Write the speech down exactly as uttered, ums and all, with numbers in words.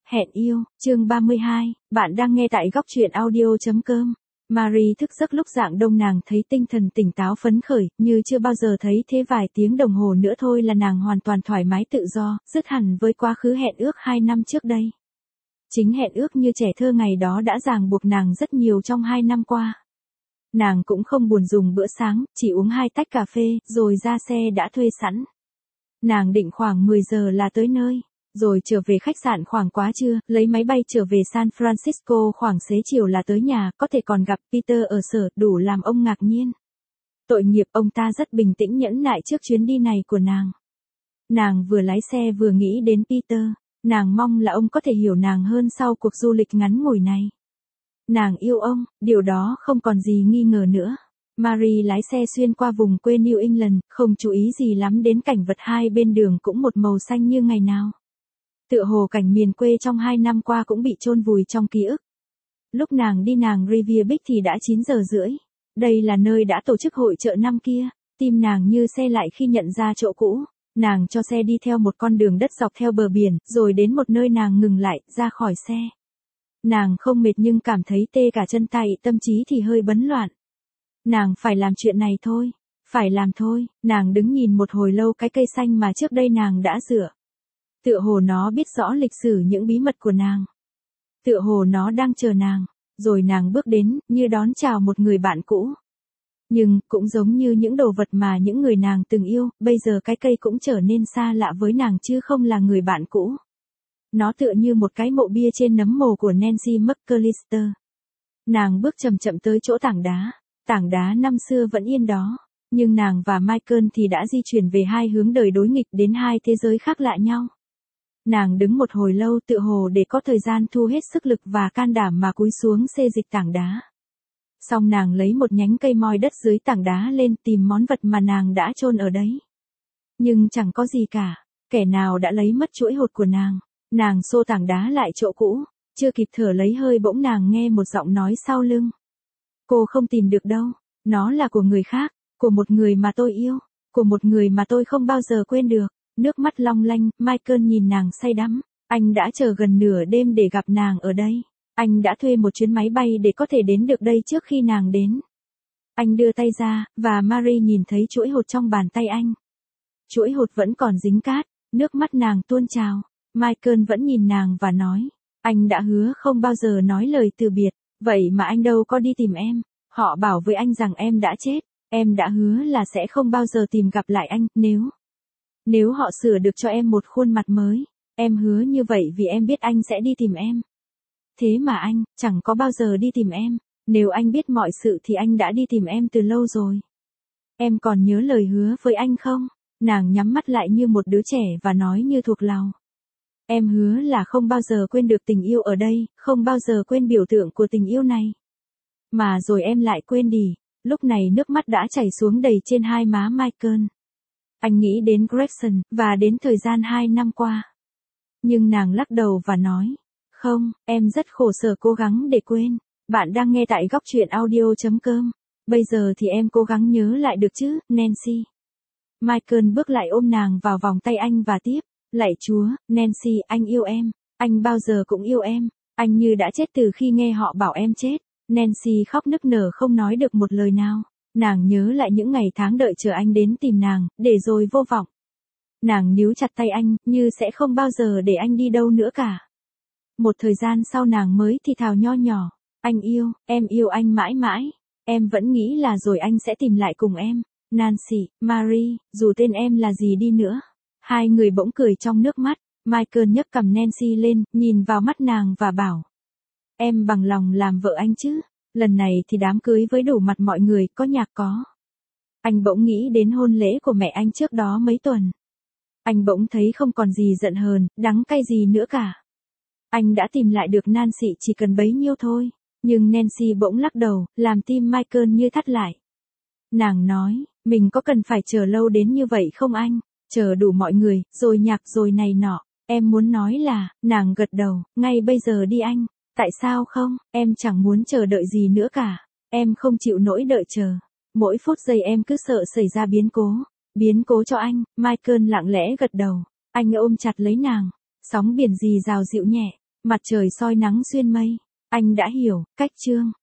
Hẹn yêu, chương ba mươi hai, bạn đang nghe tại góc truyện audio chấm com. Marie thức giấc lúc rạng đông, nàng thấy tinh thần tỉnh táo phấn khởi, như chưa bao giờ thấy thế. Vài tiếng đồng hồ nữa thôi là nàng hoàn toàn thoải mái tự do, dứt hẳn với quá khứ hẹn ước hai năm trước đây. Chính hẹn ước như trẻ thơ ngày đó đã ràng buộc nàng rất nhiều trong hai năm qua. Nàng cũng không buồn dùng bữa sáng, chỉ uống hai tách cà phê, rồi ra xe đã thuê sẵn. Nàng định khoảng mười giờ là tới nơi. Rồi trở về khách sạn khoảng quá trưa, lấy máy bay trở về San Francisco khoảng xế chiều là tới nhà, có thể còn gặp Peter ở sở, đủ làm ông ngạc nhiên. Tội nghiệp, ông ta rất bình tĩnh nhẫn nại trước chuyến đi này của nàng. Nàng vừa lái xe vừa nghĩ đến Peter, nàng mong là ông có thể hiểu nàng hơn sau cuộc du lịch ngắn ngủi này. Nàng yêu ông, điều đó không còn gì nghi ngờ nữa. Marie lái xe xuyên qua vùng quê New England, không chú ý gì lắm đến cảnh vật hai bên đường cũng một màu xanh như ngày nào. Tựa hồ cảnh miền quê trong hai năm qua cũng bị chôn vùi trong ký ức. Lúc nàng đi nàng Riviera Beach thì đã chín giờ rưỡi. Đây là nơi đã tổ chức hội chợ năm kia. Tim nàng như xe lại khi nhận ra chỗ cũ. Nàng cho xe đi theo một con đường đất dọc theo bờ biển, rồi đến một nơi nàng ngừng lại, ra khỏi xe. Nàng không mệt nhưng cảm thấy tê cả chân tay, tâm trí thì hơi bấn loạn. Nàng phải làm chuyện này thôi. Phải làm thôi. Nàng đứng nhìn một hồi lâu cái cây xanh mà trước đây nàng đã rửa. Tựa hồ nó biết rõ lịch sử những bí mật của nàng. Tựa hồ nó đang chờ nàng. Rồi nàng bước đến, như đón chào một người bạn cũ. Nhưng, cũng giống như những đồ vật mà những người nàng từng yêu, bây giờ cái cây cũng trở nên xa lạ với nàng chứ không là người bạn cũ. Nó tựa như một cái mộ bia trên nấm mồ của Nancy McAllister. Nàng bước chậm chậm tới chỗ tảng đá. Tảng đá năm xưa vẫn yên đó. Nhưng nàng và Michael thì đã di chuyển về hai hướng đời đối nghịch, đến hai thế giới khác lạ nhau. Nàng đứng một hồi lâu tựa hồ để có thời gian thu hết sức lực và can đảm mà cúi xuống xê dịch tảng đá. Xong nàng lấy một nhánh cây moi đất dưới tảng đá lên tìm món vật mà nàng đã chôn ở đấy. Nhưng chẳng có gì cả, kẻ nào đã lấy mất chuỗi hột của nàng. Nàng xô tảng đá lại chỗ cũ, chưa kịp thở lấy hơi bỗng nàng nghe một giọng nói sau lưng. Cô không tìm được đâu, nó là của người khác, của một người mà tôi yêu, của một người mà tôi không bao giờ quên được. Nước mắt long lanh, Michael nhìn nàng say đắm. Anh đã chờ gần nửa đêm để gặp nàng ở đây. Anh đã thuê một chuyến máy bay để có thể đến được đây trước khi nàng đến. Anh đưa tay ra, và Marie nhìn thấy chuỗi hột trong bàn tay anh. Chuỗi hột vẫn còn dính cát, nước mắt nàng tuôn trào. Michael vẫn nhìn nàng và nói, anh đã hứa không bao giờ nói lời từ biệt, vậy mà anh đâu có đi tìm em. Họ bảo với anh rằng em đã chết, em đã hứa là sẽ không bao giờ tìm gặp lại anh, nếu... Nếu họ sửa được cho em một khuôn mặt mới, em hứa như vậy vì em biết anh sẽ đi tìm em. Thế mà anh, chẳng có bao giờ đi tìm em. Nếu anh biết mọi sự thì anh đã đi tìm em từ lâu rồi. Em còn nhớ lời hứa với anh không? Nàng nhắm mắt lại như một đứa trẻ và nói như thuộc lòng. Em hứa là không bao giờ quên được tình yêu ở đây, không bao giờ quên biểu tượng của tình yêu này. Mà rồi em lại quên đi. Lúc này nước mắt đã chảy xuống đầy trên hai má Michael. Anh nghĩ đến Gregson, và đến thời gian hai năm qua. Nhưng nàng lắc đầu và nói, không, em rất khổ sở cố gắng để quên. Bạn đang nghe tại góc truyện audio chấm com. Bây giờ thì em cố gắng nhớ lại được chứ, Nancy. Michael bước lại ôm nàng vào vòng tay anh và tiếp, lạy Chúa, Nancy, anh yêu em. Anh bao giờ cũng yêu em. Anh như đã chết từ khi nghe họ bảo em chết. Nancy khóc nức nở không nói được một lời nào. Nàng nhớ lại những ngày tháng đợi chờ anh đến tìm nàng, để rồi vô vọng. Nàng níu chặt tay anh, như sẽ không bao giờ để anh đi đâu nữa cả. Một thời gian sau nàng mới thì thào nho nhỏ, anh yêu, em yêu anh mãi mãi. Em vẫn nghĩ là rồi anh sẽ tìm lại cùng em. Nancy, Marie, dù tên em là gì đi nữa. Hai người bỗng cười trong nước mắt. Michael nhấc cầm Nancy lên, nhìn vào mắt nàng và bảo, em bằng lòng làm vợ anh chứ? Lần này thì đám cưới với đủ mặt mọi người, có nhạc có. Anh bỗng nghĩ đến hôn lễ của mẹ anh trước đó mấy tuần. Anh bỗng thấy không còn gì giận hờn, đắng cay gì nữa cả. Anh đã tìm lại được Nancy chỉ cần bấy nhiêu thôi. Nhưng Nancy bỗng lắc đầu, làm tim Michael như thắt lại. Nàng nói, mình có cần phải chờ lâu đến như vậy không anh? Chờ đủ mọi người, rồi nhạc rồi này nọ. Em muốn nói là, nàng gật đầu, ngay bây giờ đi anh. Tại sao không, em chẳng muốn chờ đợi gì nữa cả. Em không chịu nỗi đợi chờ. Mỗi phút giây em cứ sợ xảy ra biến cố. Biến cố cho anh. Michael lặng lẽ gật đầu. Anh ôm chặt lấy nàng. Sóng biển rì rào dịu nhẹ. Mặt trời soi nắng xuyên mây. Anh đã hiểu, cách chương.